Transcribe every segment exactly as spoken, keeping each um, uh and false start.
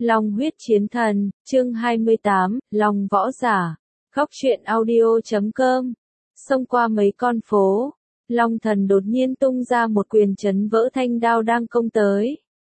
Long huyết chiến thần, chương hai mươi tám, Long võ giả. Góc truyện audio chấm com. Xông qua mấy con phố, Long thần đột nhiên tung ra một quyền chấn vỡ thanh đao đang công tới.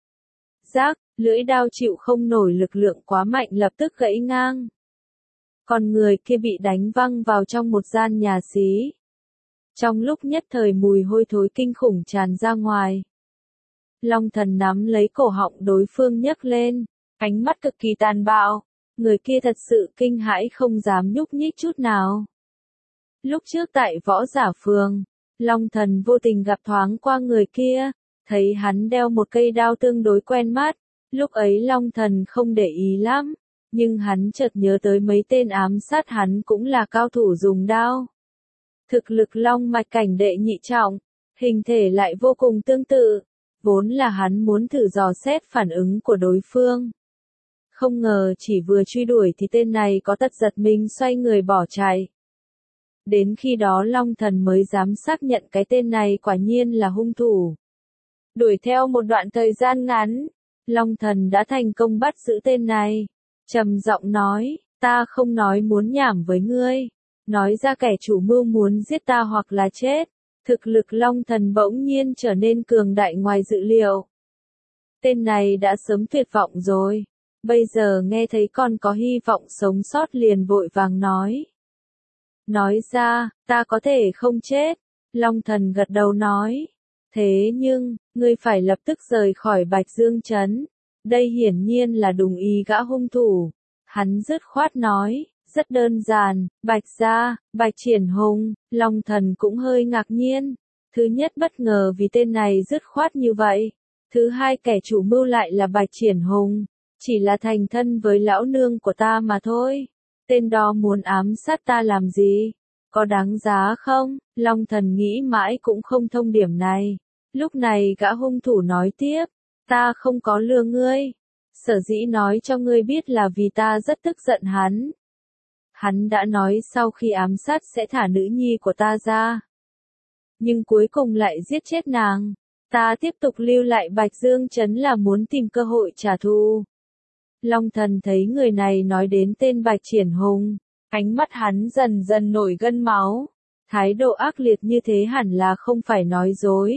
Rác, lưỡi đao chịu không nổi lực lượng quá mạnh lập tức gãy ngang. Còn người kia bị đánh văng vào trong một gian nhà xí. Trong lúc nhất thời mùi hôi thối kinh khủng tràn ra ngoài. Long thần nắm lấy cổ họng đối phương nhấc lên, ánh mắt cực kỳ tàn bạo. Người kia thật sự kinh hãi không dám nhúc nhích chút nào. Lúc trước tại võ giả phường, Long thần vô tình gặp thoáng qua người kia, thấy hắn đeo một cây đao tương đối quen mắt. Lúc ấy Long thần không để ý lắm, nhưng hắn chợt nhớ tới mấy tên ám sát hắn cũng là cao thủ dùng đao. Thực lực Long mạch cảnh đệ nhị trọng, hình thể lại vô cùng tương tự, vốn là hắn muốn thử dò xét phản ứng của đối phương. Không ngờ chỉ vừa truy đuổi thì tên này có tật giật mình xoay người bỏ chạy. Đến khi đó Long thần mới dám xác nhận cái tên này quả nhiên là hung thủ. Đuổi theo một đoạn thời gian ngắn, Long thần đã thành công bắt giữ tên này. Trầm giọng nói, ta không nói muốn nhảm với ngươi. Nói ra kẻ chủ mưu muốn giết ta hoặc là chết. Thực lực Long thần bỗng nhiên trở nên cường đại ngoài dự liệu. Tên này đã sớm tuyệt vọng rồi. Bây giờ nghe thấy còn có hy vọng sống sót liền vội vàng nói. Nói ra, ta có thể không chết. Long thần gật đầu nói. Thế nhưng, ngươi phải lập tức rời khỏi Bạch Dương Trấn. Đây hiển nhiên là đồng ý gã hung thủ. Hắn dứt khoát nói, rất đơn giản, Bạch gia, Bạch Triển Hùng. Long thần cũng hơi ngạc nhiên. Thứ nhất bất ngờ vì tên này dứt khoát như vậy. Thứ hai kẻ chủ mưu lại là Bạch Triển Hùng. Chỉ là thành thân với lão nương của ta mà thôi. Tên đó muốn ám sát ta làm gì? Có đáng giá không? Long thần nghĩ mãi cũng không thông điểm này. Lúc này gã hung thủ nói tiếp. Ta không có lừa ngươi. Sở dĩ nói cho ngươi biết là vì ta rất tức giận hắn. Hắn đã nói sau khi ám sát sẽ thả nữ nhi của ta ra. Nhưng cuối cùng lại giết chết nàng. Ta tiếp tục lưu lại Bạch Dương Trấn là muốn tìm cơ hội trả thù. Long thần thấy người này nói đến tên Bạch Triển Hùng, ánh mắt hắn dần dần nổi gân máu. Thái độ ác liệt như thế hẳn là không phải nói dối.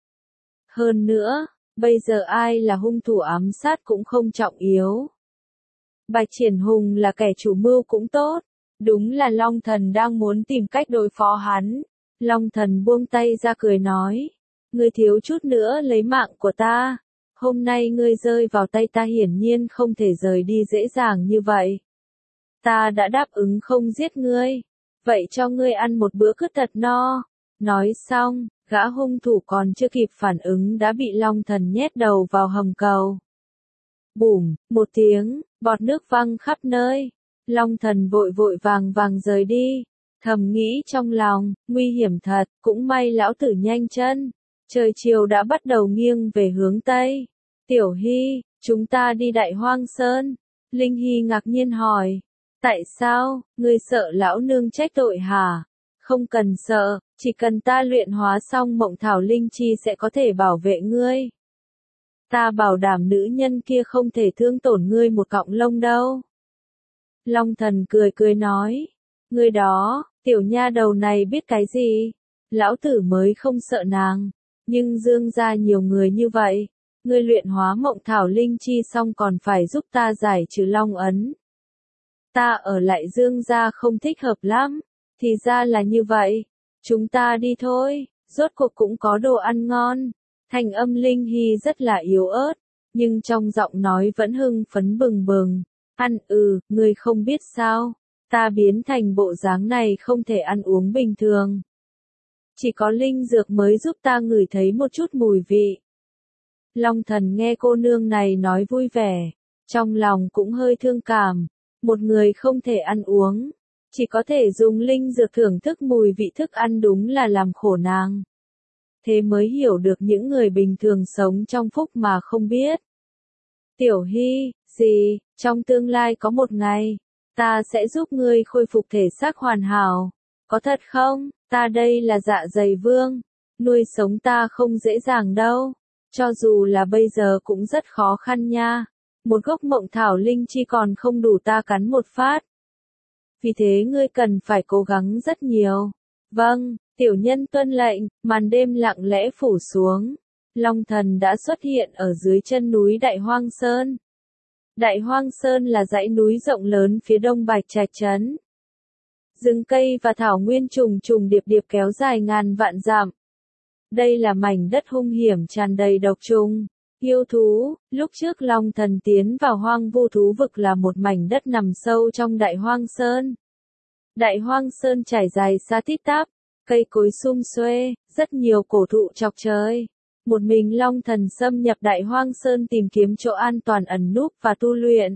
Hơn nữa, bây giờ ai là hung thủ ám sát cũng không trọng yếu. Bạch Triển Hùng là kẻ chủ mưu cũng tốt. Đúng là Long thần đang muốn tìm cách đối phó hắn. Long thần buông tay ra cười nói. Ngươi thiếu chút nữa lấy mạng của ta. Hôm nay ngươi rơi vào tay ta hiển nhiên không thể rời đi dễ dàng như vậy. Ta đã đáp ứng không giết ngươi. Vậy cho ngươi ăn một bữa cướp thật no. Nói xong, gã hung thủ còn chưa kịp phản ứng đã bị Long thần nhét đầu vào hầm cầu. Bùm, một tiếng, bọt nước văng khắp nơi. Long thần vội vội vàng vàng rời đi. Thầm nghĩ trong lòng, nguy hiểm thật, cũng may lão tử nhanh chân. Trời chiều đã bắt đầu nghiêng về hướng Tây. Tiểu Hy, chúng ta đi Đại Hoang Sơn. Linh Hy ngạc nhiên hỏi. Tại sao, ngươi sợ lão nương trách tội hả? Không cần sợ, chỉ cần ta luyện hóa xong mộng thảo linh chi sẽ có thể bảo vệ ngươi. Ta bảo đảm nữ nhân kia không thể thương tổn ngươi một cọng lông đâu. Long thần cười cười nói. Ngươi đó, tiểu nha đầu này biết cái gì? Lão tử mới không sợ nàng. Nhưng Dương gia nhiều người như vậy, ngươi luyện hóa mộng thảo linh chi xong còn phải giúp ta giải trừ long ấn. Ta ở lại Dương gia không thích hợp lắm, thì ra là như vậy. Chúng ta đi thôi, rốt cuộc cũng có đồ ăn ngon. Thanh âm Linh Hy rất là yếu ớt, nhưng trong giọng nói vẫn hưng phấn bừng bừng. Ăn ừ, ngươi không biết sao, ta biến thành bộ dáng này không thể ăn uống bình thường. Chỉ có linh dược mới giúp ta ngửi thấy một chút mùi vị. Long thần nghe cô nương này nói vui vẻ, trong lòng cũng hơi thương cảm. Một người không thể ăn uống, chỉ có thể dùng linh dược thưởng thức mùi vị thức ăn đúng là làm khổ nàng. Thế mới hiểu được những người bình thường sống trong phúc mà không biết. Tiểu Hy, gì, trong tương lai có một ngày, ta sẽ giúp ngươi khôi phục thể xác hoàn hảo. Có thật không? Ta đây là Dạ Dày Vương, nuôi sống ta không dễ dàng đâu, cho dù là bây giờ cũng rất khó khăn nha. một gốc mộng thảo linh chi còn không đủ ta cắn một phát. Vì thế ngươi cần phải cố gắng rất nhiều. Vâng, tiểu nhân tuân lệnh. Màn đêm lặng lẽ phủ xuống. Long thần đã xuất hiện ở dưới chân núi Đại Hoang Sơn. Đại Hoang Sơn là dãy núi rộng lớn phía đông Bạch Trạch trấn. Rừng cây và thảo nguyên trùng trùng điệp điệp kéo dài ngàn vạn dặm. Đây là mảnh đất hung hiểm tràn đầy độc trùng, yêu thú. Lúc trước Long thần tiến vào hoang vu thú vực là một mảnh đất nằm sâu trong Đại Hoang Sơn. Đại Hoang Sơn trải dài xa tít tắp, cây cối sum xuê, rất nhiều cổ thụ chọc trời. Một mình Long thần xâm nhập Đại Hoang Sơn tìm kiếm chỗ an toàn ẩn núp và tu luyện.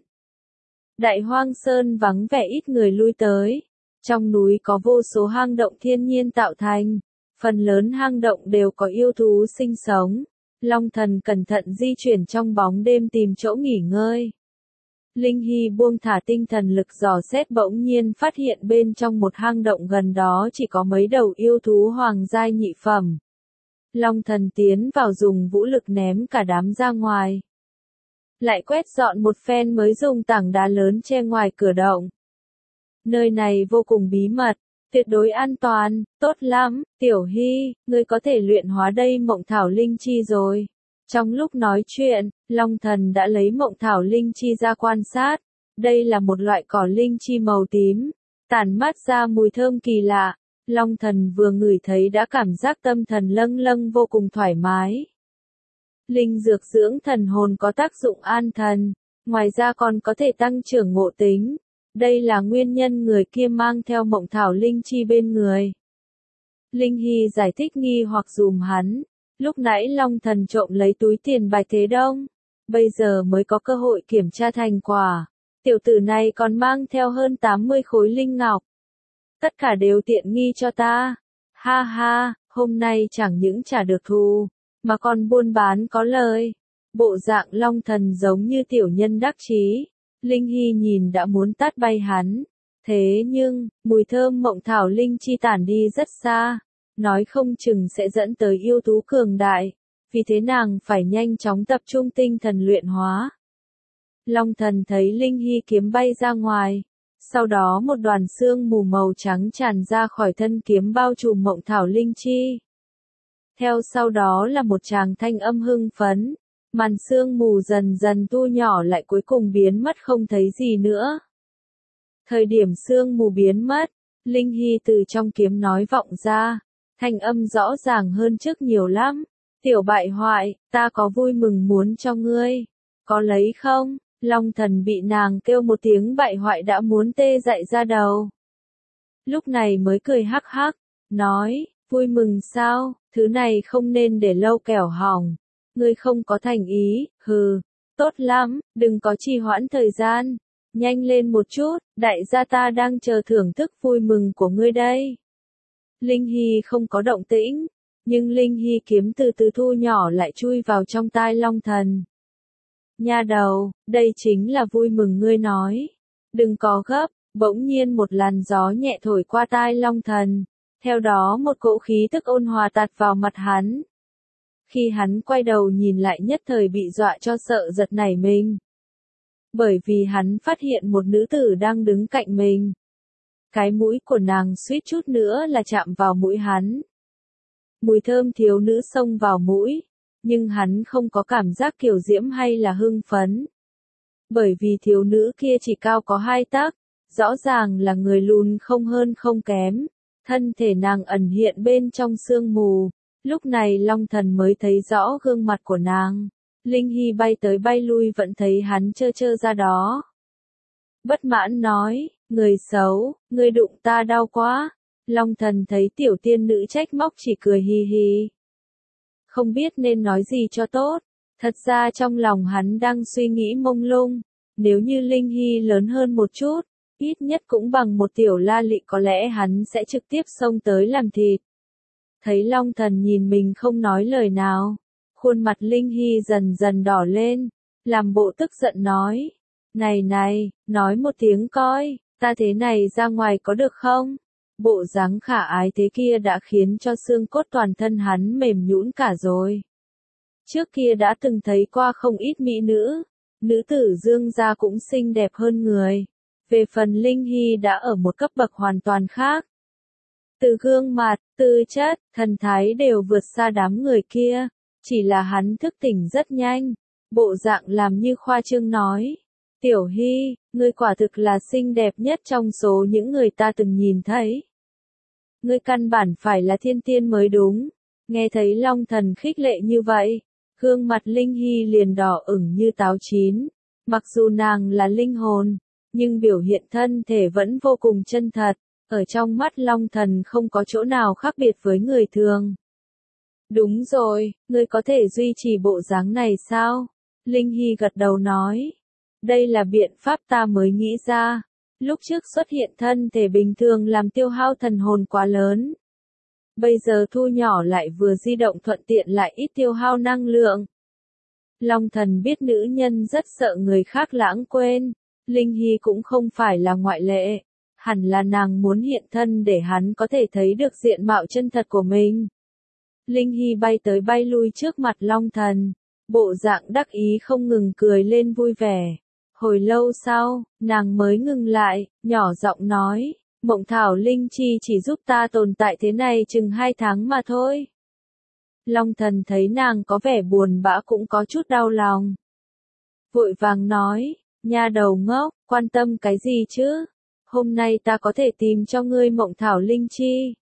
Đại Hoang Sơn vắng vẻ ít người lui tới. Trong núi có vô số hang động thiên nhiên tạo thành. Phần lớn hang động đều có yêu thú sinh sống. Long thần cẩn thận di chuyển trong bóng đêm tìm chỗ nghỉ ngơi. Linh Hy buông thả tinh thần lực dò xét bỗng nhiên phát hiện bên trong một hang động gần đó chỉ có mấy đầu yêu thú hoàng giai nhị phẩm. Long thần tiến vào dùng vũ lực ném cả đám ra ngoài. Lại quét dọn một phen mới dùng tảng đá lớn che ngoài cửa động. Nơi này vô cùng bí mật, tuyệt đối an toàn, tốt lắm, Tiểu Hy, ngươi có thể luyện hóa đây mộng thảo linh chi rồi. Trong lúc nói chuyện, Long thần đã lấy mộng thảo linh chi ra quan sát. Đây là một loại cỏ linh chi màu tím, tản mát ra mùi thơm kỳ lạ. Long thần vừa ngửi thấy đã cảm giác tâm thần lâng lâng vô cùng thoải mái. Linh dược dưỡng thần hồn có tác dụng an thần, ngoài ra còn có thể tăng trưởng ngộ tính. Đây là nguyên nhân người kia mang theo mộng thảo linh chi bên người. Linh Hy giải thích nghi hoặc dùm hắn. Lúc nãy Long thần trộm lấy túi tiền Bạch Thế Đông. Bây giờ mới có cơ hội kiểm tra thành quả. Tiểu tử này còn mang theo hơn tám mươi khối linh ngọc. Tất cả đều tiện nghi cho ta. Ha ha, hôm nay chẳng những trả được thù, mà còn buôn bán có lời. Bộ dạng Long thần giống như tiểu nhân đắc chí. Linh Hy nhìn đã muốn tát bay hắn. Thế nhưng, mùi thơm mộng thảo linh chi tản đi rất xa. Nói không chừng sẽ dẫn tới yêu thú cường đại. Vì thế nàng phải nhanh chóng tập trung tinh thần luyện hóa. Long thần thấy Linh Hy kiếm bay ra ngoài. Sau đó một đoàn sương mù màu trắng tràn ra khỏi thân kiếm bao trùm mộng thảo linh chi. Theo sau đó là một tràng thanh âm hưng phấn. Màn sương mù dần dần thu nhỏ lại cuối cùng biến mất không thấy gì nữa. Thời điểm sương mù biến mất, Linh Hy từ trong kiếm nói vọng ra. Thanh âm rõ ràng hơn trước nhiều lắm. Tiểu bại hoại, ta có vui mừng muốn cho ngươi. Có lấy không? Long thần bị nàng kêu một tiếng bại hoại đã muốn tê dại ra đầu. Lúc này mới cười hắc hắc, nói, vui mừng sao, thứ này không nên để lâu kẻo hỏng. Ngươi không có thành ý, hừ, tốt lắm, đừng có trì hoãn thời gian. Nhanh lên một chút, đại gia ta đang chờ thưởng thức vui mừng của ngươi đây. Linh Hy không có động tĩnh, nhưng Linh Hy kiếm từ từ thu nhỏ lại chui vào trong tai Long thần. Nha đầu, đây chính là vui mừng ngươi nói. Đừng có gấp, bỗng nhiên một làn gió nhẹ thổi qua tai Long thần. Theo đó một cỗ khí tức ôn hòa tạt vào mặt hắn. Khi hắn quay đầu nhìn lại nhất thời bị dọa cho sợ giật nảy mình. Bởi vì hắn phát hiện một nữ tử đang đứng cạnh mình. Cái mũi của nàng suýt chút nữa là chạm vào mũi hắn. Mùi thơm thiếu nữ xông vào mũi, nhưng hắn không có cảm giác kiều diễm hay là hưng phấn. Bởi vì thiếu nữ kia chỉ cao có hai tấc, rõ ràng là người lùn không hơn không kém. Thân thể nàng ẩn hiện bên trong sương mù. Lúc này Long thần mới thấy rõ gương mặt của nàng. Linh Hy bay tới bay lui vẫn thấy hắn chơ chơ ra đó. Bất mãn nói, người xấu, người đụng ta đau quá. Long thần thấy tiểu tiên nữ trách móc chỉ cười hì hì. Không biết nên nói gì cho tốt. Thật ra trong lòng hắn đang suy nghĩ mông lung. Nếu như Linh Hy lớn hơn một chút, ít nhất cũng bằng một tiểu la lị có lẽ hắn sẽ trực tiếp xông tới làm thịt. Thấy Long thần nhìn mình không nói lời nào. Khuôn mặt Linh Hy dần dần đỏ lên. Làm bộ tức giận nói. Này này, nói một tiếng coi, ta thế này ra ngoài có được không? Bộ dáng khả ái thế kia đã khiến cho xương cốt toàn thân hắn mềm nhũn cả rồi. Trước kia đã từng thấy qua không ít mỹ nữ. nữ tử Dương gia cũng xinh đẹp hơn người. Về phần Linh Hy đã ở một cấp bậc hoàn toàn khác. Từ gương mặt, tư chất, thần thái đều vượt xa đám người kia. Chỉ là hắn thức tỉnh rất nhanh. Bộ dạng làm như khoa trương nói. Tiểu Hy, ngươi quả thực là xinh đẹp nhất trong số những người ta từng nhìn thấy. Ngươi căn bản phải là thiên tiên mới đúng. Nghe thấy Long Thần khích lệ như vậy, gương mặt Linh Hy liền đỏ ửng như táo chín. Mặc dù nàng là linh hồn, nhưng biểu hiện thân thể vẫn vô cùng chân thật. Ở trong mắt Long Thần không có chỗ nào khác biệt với người thường. Đúng rồi, ngươi có thể duy trì bộ dáng này sao? Linh Hy gật đầu nói. Đây là biện pháp ta mới nghĩ ra. Lúc trước xuất hiện thân thể bình thường làm tiêu hao thần hồn quá lớn. Bây giờ thu nhỏ lại vừa di động thuận tiện lại ít tiêu hao năng lượng. Long Thần biết nữ nhân rất sợ người khác lãng quên. Linh Hy cũng không phải là ngoại lệ. Hẳn là nàng muốn hiện thân để hắn có thể thấy được diện mạo chân thật của mình. Linh Hy bay tới bay lui trước mặt Long Thần. Bộ dạng đắc ý không ngừng cười lên vui vẻ. Hồi lâu sau, nàng mới ngừng lại, nhỏ giọng nói, Mộng Thảo Linh Chi chỉ giúp ta tồn tại thế này chừng hai tháng mà thôi. Long Thần thấy nàng có vẻ buồn bã cũng có chút đau lòng. Vội vàng nói, nha đầu ngốc, quan tâm cái gì chứ? Hôm nay ta có thể tìm cho ngươi Mộng Thảo Linh Chi.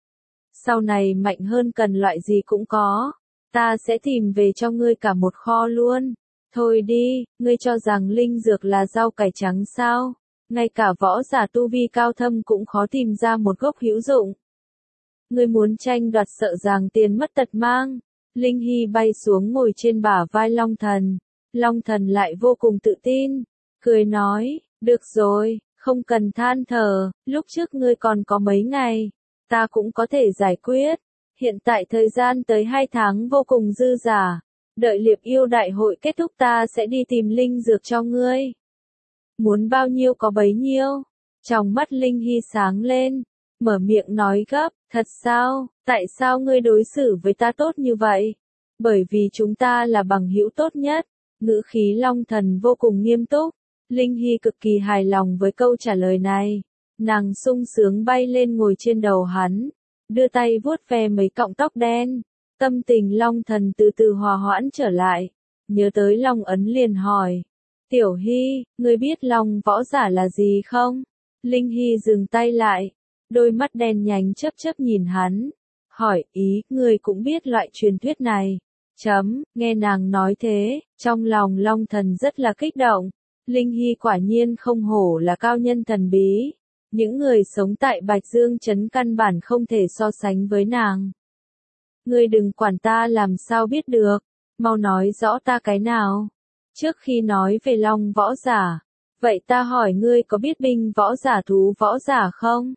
Sau này mạnh hơn cần loại gì cũng có. Ta sẽ tìm về cho ngươi cả một kho luôn. Thôi đi, ngươi cho rằng linh dược là rau cải trắng sao? Ngay cả võ giả tu vi cao thâm cũng khó tìm ra một gốc hữu dụng. Ngươi muốn tranh đoạt sợ rằng tiền mất tật mang. Linh Hy bay xuống ngồi trên bả vai Long Thần. Long Thần lại vô cùng tự tin. Cười nói, được rồi, không cần than thở, lúc trước ngươi còn có mấy ngày. Ta cũng có thể giải quyết. Hiện tại thời gian tới hai tháng vô cùng dư dả. Đợi liệp yêu đại hội kết thúc ta sẽ đi tìm linh dược cho ngươi. Muốn bao nhiêu có bấy nhiêu. Trong mắt Linh Hy sáng lên. Mở miệng nói gấp. Thật sao? Tại sao ngươi đối xử với ta tốt như vậy? Bởi vì chúng ta là bằng hữu tốt nhất. Ngữ khí Long Thần vô cùng nghiêm túc. Linh Hy cực kỳ hài lòng với câu trả lời này. Nàng sung sướng bay lên ngồi trên đầu hắn. Đưa tay vuốt ve mấy cọng tóc đen. Tâm tình Long Thần từ từ hòa hoãn trở lại. Nhớ tới Long Ấn liền hỏi. Tiểu Hy, ngươi biết Long võ giả là gì không? Linh Hy dừng tay lại. Đôi mắt đen nhánh chớp chớp nhìn hắn. Hỏi ý, ngươi cũng biết loại truyền thuyết này. Chấm, nghe nàng nói thế, trong lòng Long Thần rất là kích động. Linh Hy quả nhiên không hổ là cao nhân thần bí. Những người sống tại Bạch Dương Trấn căn bản không thể so sánh với nàng. Ngươi đừng quản ta làm sao biết được, mau nói rõ ta cái nào. Trước khi nói về Long võ giả, vậy ta hỏi ngươi có biết binh võ giả thú võ giả không?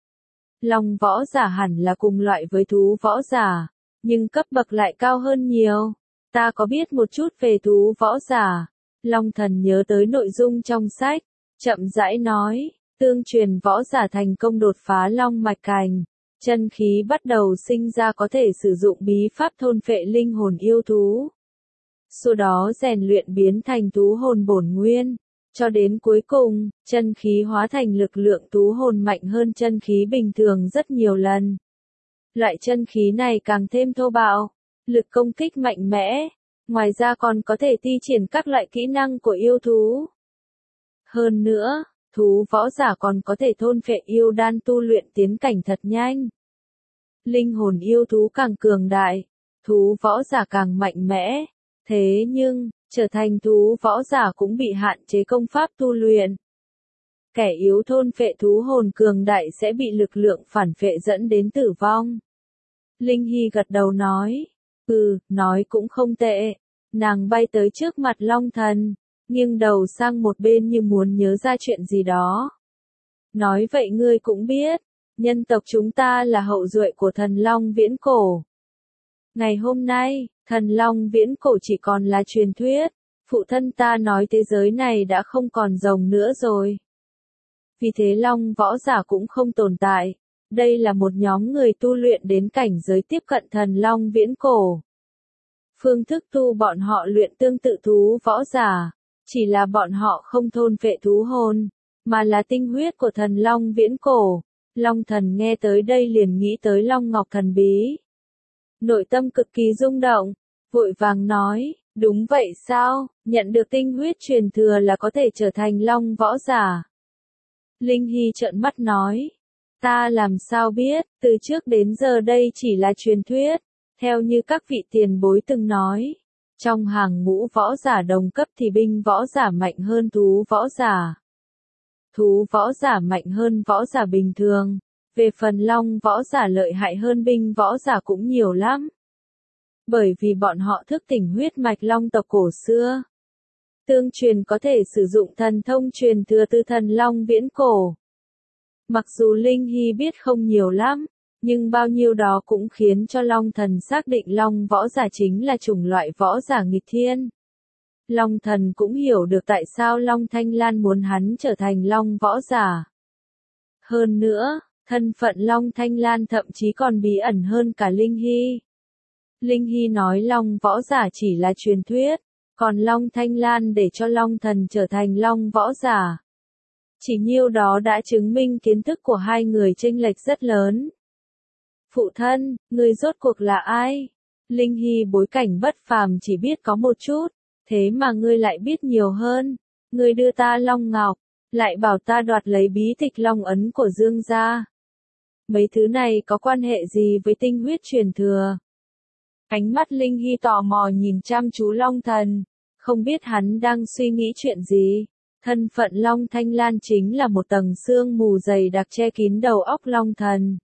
Long võ giả hẳn là cùng loại với thú võ giả, nhưng cấp bậc lại cao hơn nhiều. Ta có biết một chút về thú võ giả. Long Thần nhớ tới nội dung trong sách, chậm rãi nói, tương truyền võ giả thành công đột phá long mạch cảnh. Chân khí bắt đầu sinh ra có thể sử dụng bí pháp thôn phệ linh hồn yêu thú. Sau đó rèn luyện biến thành thú hồn bổn nguyên. Cho đến cuối cùng, chân khí hóa thành lực lượng thú hồn mạnh hơn chân khí bình thường rất nhiều lần. Loại chân khí này càng thêm thô bạo, lực công kích mạnh mẽ. Ngoài ra còn có thể thi triển các loại kỹ năng của yêu thú. Hơn nữa, thú võ giả còn có thể thôn phệ yêu đan tu luyện tiến cảnh thật nhanh. Linh hồn yêu thú càng cường đại, thú võ giả càng mạnh mẽ. Thế nhưng, trở thành thú võ giả cũng bị hạn chế công pháp tu luyện. Kẻ yếu thôn phệ thú hồn cường đại sẽ bị lực lượng phản phệ dẫn đến tử vong. Linh Hy gật đầu nói, ừ, nói cũng không tệ. Nàng bay tới trước mặt Long Thần, nghiêng đầu sang một bên như muốn nhớ ra chuyện gì đó. Nói vậy ngươi cũng biết, nhân tộc chúng ta là hậu duệ của thần Long viễn cổ. Ngày hôm nay, thần Long viễn cổ chỉ còn là truyền thuyết. Phụ thân ta nói thế giới này đã không còn rồng nữa rồi. Vì thế Long võ giả cũng không tồn tại. Đây là một nhóm người tu luyện đến cảnh giới tiếp cận thần Long viễn cổ. Phương thức tu bọn họ luyện tương tự thú võ giả. Chỉ là bọn họ không thôn phệ thú hồn, mà là tinh huyết của thần long viễn cổ. Long thần nghe tới đây liền nghĩ tới long ngọc thần bí. Nội tâm cực kỳ rung động, vội vàng nói, đúng vậy sao, nhận được tinh huyết truyền thừa là có thể trở thành long võ giả. Linh Hy trợn mắt nói, ta làm sao biết, từ trước đến giờ đây chỉ là truyền thuyết, theo như các vị tiền bối từng nói. Trong hàng ngũ võ giả đồng cấp thì binh võ giả mạnh hơn thú võ giả. Thú võ giả mạnh hơn võ giả bình thường. Về phần long võ giả lợi hại hơn binh võ giả cũng nhiều lắm. Bởi vì bọn họ thức tỉnh huyết mạch long tộc cổ xưa. Tương truyền có thể sử dụng thần thông truyền thừa từ thần long viễn cổ. Mặc dù Linh Hy biết không nhiều lắm, nhưng bao nhiêu đó cũng khiến cho Long Thần xác định Long võ giả chính là chủng loại võ giả nghịch thiên. Long Thần cũng hiểu được tại sao Long Thanh Lan muốn hắn trở thành Long võ giả. Hơn nữa, thân phận Long Thanh Lan thậm chí còn bí ẩn hơn cả Linh Hy. Linh Hy nói Long võ giả chỉ là truyền thuyết, còn Long Thanh Lan để cho Long Thần trở thành Long võ giả. Chỉ nhiêu đó đã chứng minh kiến thức của hai người chênh lệch rất lớn. Phụ thân, người rốt cuộc là ai? Linh Hy bối cảnh bất phàm chỉ biết có một chút, thế mà ngươi lại biết nhiều hơn. Ngươi đưa ta Long Ngọc, lại bảo ta đoạt lấy bí tịch Long ấn của Dương gia. Mấy thứ này có quan hệ gì với tinh huyết truyền thừa? Ánh mắt Linh Hy tò mò nhìn chăm chú Long Thần, không biết hắn đang suy nghĩ chuyện gì. Thân phận Long Thanh Lan chính là một tầng sương mù dày đặc che kín đầu óc Long Thần.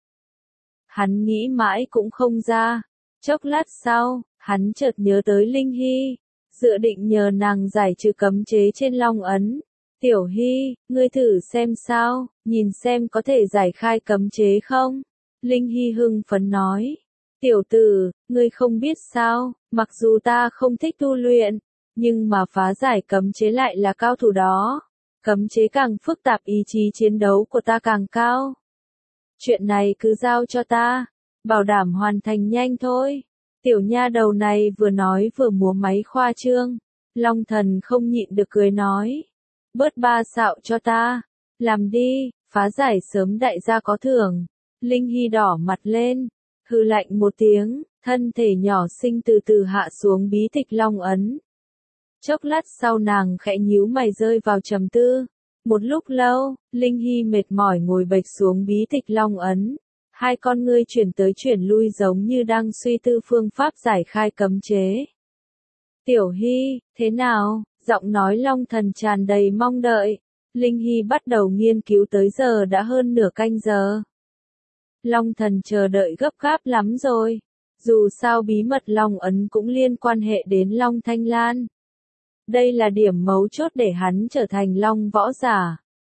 Hắn nghĩ mãi cũng không ra. Chốc lát sau, hắn chợt nhớ tới Linh Hy, dự định nhờ nàng giải trừ cấm chế trên Long ấn. Tiểu Hy, ngươi thử xem sao, nhìn xem có thể giải khai cấm chế không? Linh Hy hưng phấn nói. Tiểu tử, ngươi không biết sao, mặc dù ta không thích tu luyện, nhưng mà phá giải cấm chế lại là cao thủ đó. Cấm chế càng phức tạp ý chí chiến đấu của ta càng cao. Chuyện này cứ giao cho ta, bảo đảm hoàn thành nhanh thôi. Tiểu nha đầu này vừa nói vừa múa máy khoa trương. Long Thần không nhịn được cười nói. Bớt ba xạo cho ta. Làm đi, phá giải sớm đại gia có thưởng. Linh Hy đỏ mặt lên. Hừ lạnh một tiếng, thân thể nhỏ xinh từ từ hạ xuống bí tịch Long ấn. Chốc lát sau nàng khẽ nhíu mày rơi vào trầm tư. Một lúc lâu, Linh Hy mệt mỏi ngồi bệt xuống bí tịch Long ấn. Hai con ngươi chuyển tới chuyển lui giống như đang suy tư phương pháp giải khai cấm chế. Tiểu Hy, thế nào? Giọng nói Long Thần tràn đầy mong đợi. Linh Hy bắt đầu nghiên cứu tới giờ đã hơn nửa canh giờ. Long Thần chờ đợi gấp gáp lắm rồi. Dù sao bí mật Long ấn cũng liên quan hệ đến Long Thanh Lan. Đây là điểm mấu chốt để hắn trở thành Long võ giả.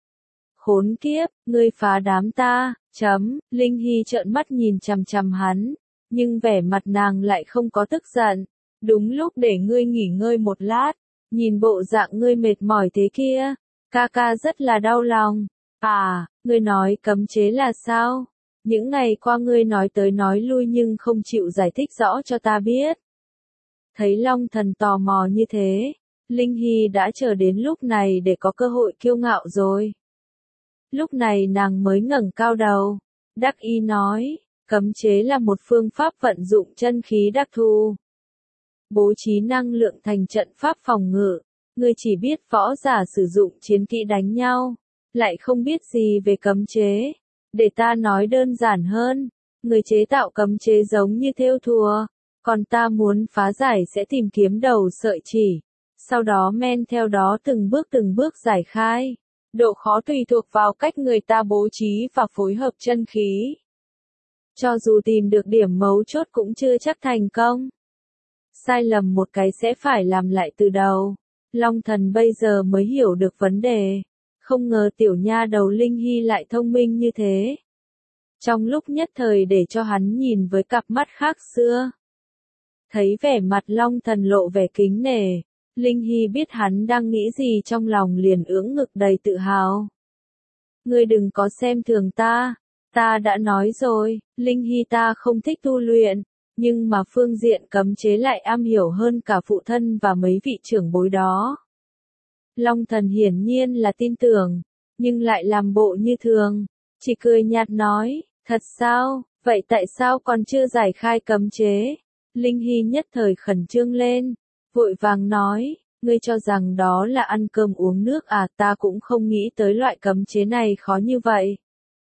Khốn kiếp, ngươi phá đám ta, chấm, Linh Hy trợn mắt nhìn chằm chằm hắn, nhưng vẻ mặt nàng lại không có tức giận. Đúng lúc để ngươi nghỉ ngơi một lát, nhìn bộ dạng ngươi mệt mỏi thế kia, ca ca rất là đau lòng. À, ngươi nói cấm chế là sao? Những ngày qua ngươi nói tới nói lui nhưng không chịu giải thích rõ cho ta biết. Thấy Long Thần tò mò như thế, Linh Hy đã chờ đến lúc này để có cơ hội kiêu ngạo rồi. Lúc này nàng mới ngẩng cao đầu, đắc ý nói, cấm chế là một phương pháp vận dụng chân khí đặc thù. Bố trí năng lượng thành trận pháp phòng ngự, ngươi chỉ biết võ giả sử dụng chiến kỹ đánh nhau, lại không biết gì về cấm chế. Để ta nói đơn giản hơn, người chế tạo cấm chế giống như thêu thùa, còn ta muốn phá giải sẽ tìm kiếm đầu sợi chỉ, sau đó men theo đó từng bước từng bước giải khai. Độ khó tùy thuộc vào cách người ta bố trí và phối hợp chân khí. Cho dù tìm được điểm mấu chốt cũng chưa chắc thành công. Sai lầm một cái sẽ phải làm lại từ đầu. Long Thần bây giờ mới hiểu được vấn đề. Không ngờ tiểu nha đầu Linh Hy lại thông minh như thế. Trong lúc nhất thời để cho hắn nhìn với cặp mắt khác xưa. Thấy vẻ mặt Long Thần lộ vẻ kính nể. Linh Hy biết hắn đang nghĩ gì trong lòng liền ưỡn ngực đầy tự hào. Ngươi đừng có xem thường ta, ta đã nói rồi, Linh Hy ta không thích tu luyện, nhưng mà phương diện cấm chế lại am hiểu hơn cả phụ thân và mấy vị trưởng bối đó. Long thần hiển nhiên là tin tưởng, nhưng lại làm bộ như thường, chỉ cười nhạt nói, thật sao, vậy tại sao còn chưa giải khai cấm chế? Linh Hy nhất thời khẩn trương lên, vội vàng nói, ngươi cho rằng đó là ăn cơm uống nước à, ta cũng không nghĩ tới loại cấm chế này khó như vậy.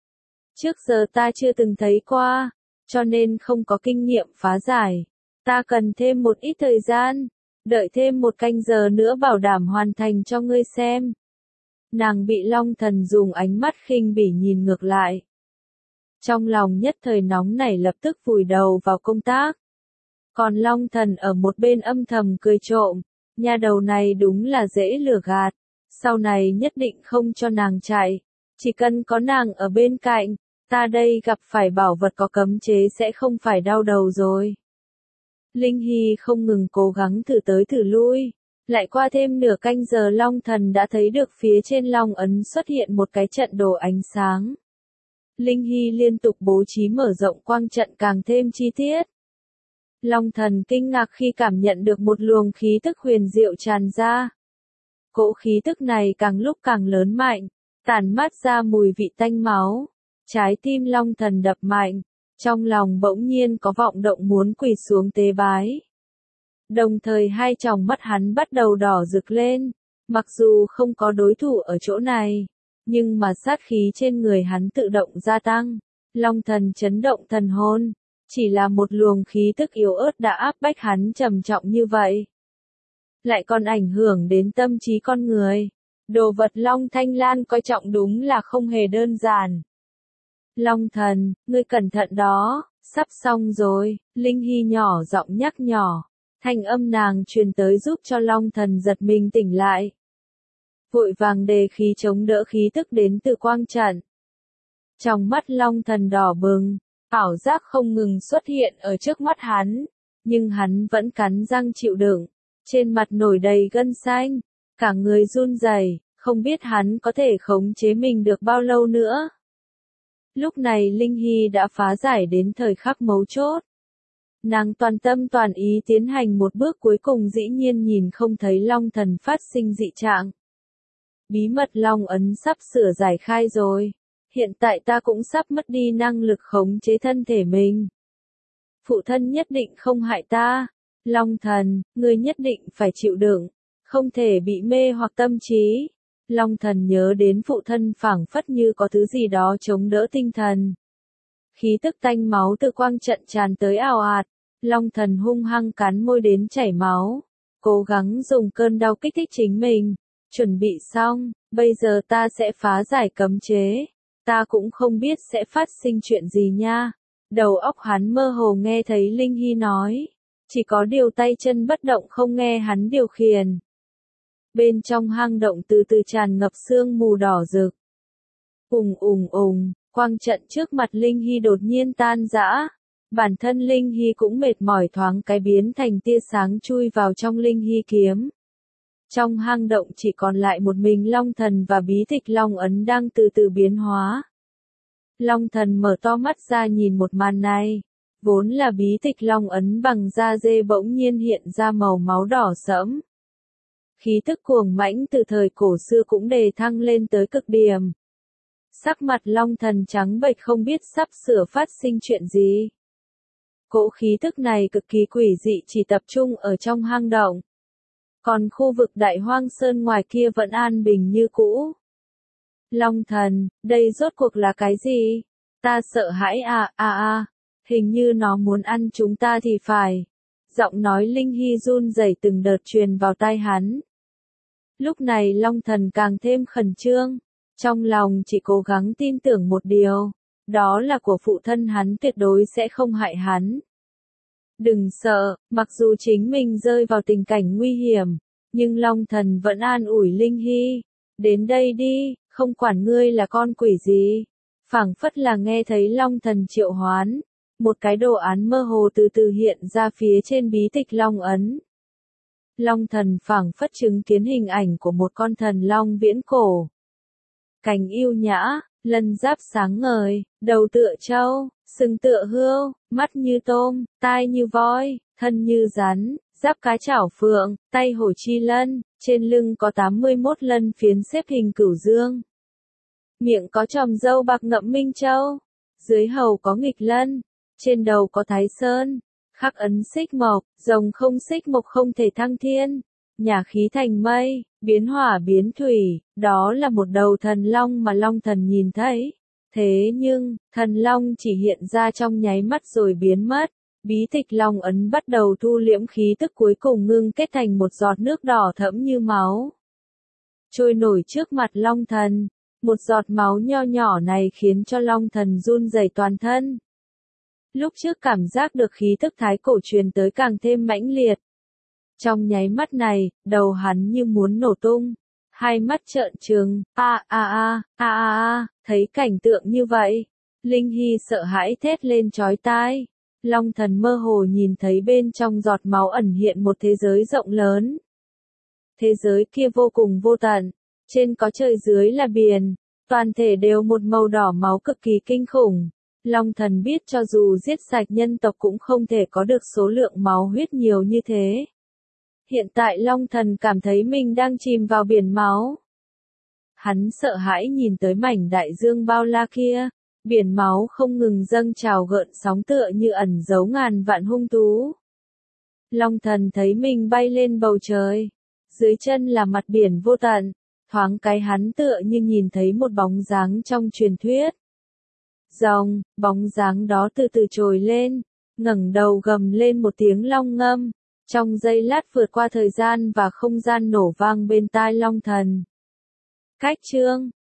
Trước giờ ta chưa từng thấy qua, cho nên không có kinh nghiệm phá giải. Ta cần thêm một ít thời gian, đợi thêm một canh giờ nữa bảo đảm hoàn thành cho ngươi xem. Nàng bị Long thần dùng ánh mắt khinh bỉ nhìn ngược lại. Trong lòng nhất thời nóng nảy lập tức vùi đầu vào công tác. Còn Long thần ở một bên âm thầm cười trộm, nha đầu này đúng là dễ lừa gạt, sau này nhất định không cho nàng chạy, chỉ cần có nàng ở bên cạnh, ta đây gặp phải bảo vật có cấm chế sẽ không phải đau đầu rồi. Linh Hy không ngừng cố gắng thử tới thử lui, lại qua thêm nửa canh giờ Long thần đã thấy được phía trên Long ấn xuất hiện một cái trận đồ ánh sáng. Linh Hy liên tục bố trí mở rộng quang trận càng thêm chi tiết. Long thần kinh ngạc khi cảm nhận được một luồng khí tức huyền diệu tràn ra. Cỗ khí tức này càng lúc càng lớn mạnh, tản mát ra mùi vị tanh máu. Trái tim Long thần đập mạnh, trong lòng bỗng nhiên có vọng động muốn quỳ xuống tế bái. Đồng thời hai tròng mắt hắn bắt đầu đỏ rực lên, mặc dù không có đối thủ ở chỗ này, nhưng mà sát khí trên người hắn tự động gia tăng. Long thần chấn động thần hồn, chỉ là một luồng khí tức yếu ớt đã áp bách hắn trầm trọng như vậy. Lại còn ảnh hưởng đến tâm trí con người. Đồ vật Long Thanh Lan coi trọng đúng là không hề đơn giản. Long thần, ngươi cẩn thận đó, sắp xong rồi, Linh Hy nhỏ giọng nhắc nhỏ, thanh âm nàng truyền tới giúp cho Long thần giật mình tỉnh lại. Vội vàng đề khí chống đỡ khí tức đến từ quang trận. Trong mắt Long thần đỏ bừng, ảo giác không ngừng xuất hiện ở trước mắt hắn, nhưng hắn vẫn cắn răng chịu đựng, trên mặt nổi đầy gân xanh, cả người run rẩy, không biết hắn có thể khống chế mình được bao lâu nữa. Lúc này Linh Hy đã phá giải đến thời khắc mấu chốt. Nàng toàn tâm toàn ý tiến hành một bước cuối cùng dĩ nhiên nhìn không thấy Long thần phát sinh dị trạng. Bí mật Long ấn sắp sửa giải khai rồi. Hiện tại ta cũng sắp mất đi năng lực khống chế thân thể mình. Phụ thân nhất định không hại ta. Long thần, ngươi nhất định phải chịu đựng, không thể bị mê hoặc tâm trí. Long thần nhớ đến phụ thân phảng phất như có thứ gì đó chống đỡ tinh thần. Khí tức tanh máu từ quang trận tràn tới ào ạt. Long thần hung hăng cắn môi đến chảy máu. Cố gắng dùng cơn đau kích thích chính mình. Chuẩn bị xong, bây giờ ta sẽ phá giải cấm chế. Ta cũng không biết sẽ phát sinh chuyện gì nha. Đầu óc hắn mơ hồ nghe thấy Linh Hy nói. Chỉ có điều tay chân bất động không nghe hắn điều khiển. Bên trong hang động từ từ tràn ngập sương mù đỏ rực. Ùng ùng ùng, quang trận trước mặt Linh Hy đột nhiên tan rã. Bản thân Linh Hy cũng mệt mỏi thoáng cái biến thành tia sáng chui vào trong Linh Hy kiếm. Trong hang động chỉ còn lại một mình Long thần và bí tịch Long ấn đang từ từ biến hóa. Long thần mở to mắt ra nhìn một màn này. Vốn là bí tịch Long ấn bằng da dê bỗng nhiên hiện ra màu máu đỏ sẫm. Khí tức cuồng mãnh từ thời cổ xưa cũng đề thăng lên tới cực điểm. Sắc mặt Long thần trắng bệch không biết sắp sửa phát sinh chuyện gì. Cỗ khí tức này cực kỳ quỷ dị chỉ tập trung ở trong hang động. Còn khu vực Đại Hoang Sơn ngoài kia vẫn an bình như cũ. Long thần, đây rốt cuộc là cái gì? Ta sợ hãi à à à, hình như nó muốn ăn chúng ta thì phải. Giọng nói Linh Hy run rẩy từng đợt truyền vào tai hắn. Lúc này Long thần càng thêm khẩn trương, trong lòng chỉ cố gắng tin tưởng một điều, đó là của phụ thân hắn tuyệt đối sẽ không hại hắn. Đừng sợ, mặc dù chính mình rơi vào tình cảnh nguy hiểm, nhưng Long thần vẫn an ủi Linh Hy. Đến đây đi, không quản ngươi là con quỷ gì. Phảng phất là nghe thấy Long thần triệu hoán. Một cái đồ án mơ hồ từ từ hiện ra phía trên bí tịch Long ấn. Long thần phảng phất chứng kiến hình ảnh của một con thần long viễn cổ. Cánh yêu nhã, lân giáp sáng ngời, đầu tựa trâu, sừng tựa hươu, mắt như tôm, tai như voi, thân như rắn, giáp cá chảo phượng, tay hổ chi lân, trên lưng có tám mươi mốt lân phiến xếp hình cửu dương. Miệng có chòm râu bạc ngậm minh châu, dưới hầu có nghịch lân, trên đầu có thái sơn, khắc ấn xích mộc, rồng không xích mộc không thể thăng thiên, nhả khí thành mây, biến hỏa biến thủy, đó là một đầu thần long mà Long Thần nhìn thấy. Thế nhưng, thần long chỉ hiện ra trong nháy mắt rồi biến mất. Bí tịch long ấn bắt đầu thu liễm khí tức cuối cùng ngưng kết thành một giọt nước đỏ thẫm như máu. Trôi nổi trước mặt Long Thần, một giọt máu nho nhỏ này khiến cho Long Thần run rẩy toàn thân. Lúc trước cảm giác được khí tức thái cổ truyền tới càng thêm mãnh liệt. Trong nháy mắt này, đầu hắn như muốn nổ tung, hai mắt trợn trừng, a a a, a a a, thấy cảnh tượng như vậy, Linh Hy sợ hãi thét lên chói tai. Long Thần mơ hồ nhìn thấy bên trong giọt máu ẩn hiện một thế giới rộng lớn. Thế giới kia vô cùng vô tận, trên có trời dưới là biển, toàn thể đều một màu đỏ máu cực kỳ kinh khủng. Long Thần biết cho dù giết sạch nhân tộc cũng không thể có được số lượng máu huyết nhiều như thế. Hiện tại Long Thần cảm thấy mình đang chìm vào biển máu. Hắn sợ hãi nhìn tới mảnh đại dương bao la kia. Biển máu không ngừng dâng trào gợn sóng tựa như ẩn giấu ngàn vạn hung thú. Long Thần thấy mình bay lên bầu trời. Dưới chân là mặt biển vô tận. Thoáng cái hắn tựa như nhìn thấy một bóng dáng trong truyền thuyết. Rồng, bóng dáng đó từ từ trồi lên. ngẩng đầu gầm lên một tiếng long ngâm. Trong giây lát vượt qua thời gian và không gian nổ vang bên tai Long Thần. Cách chương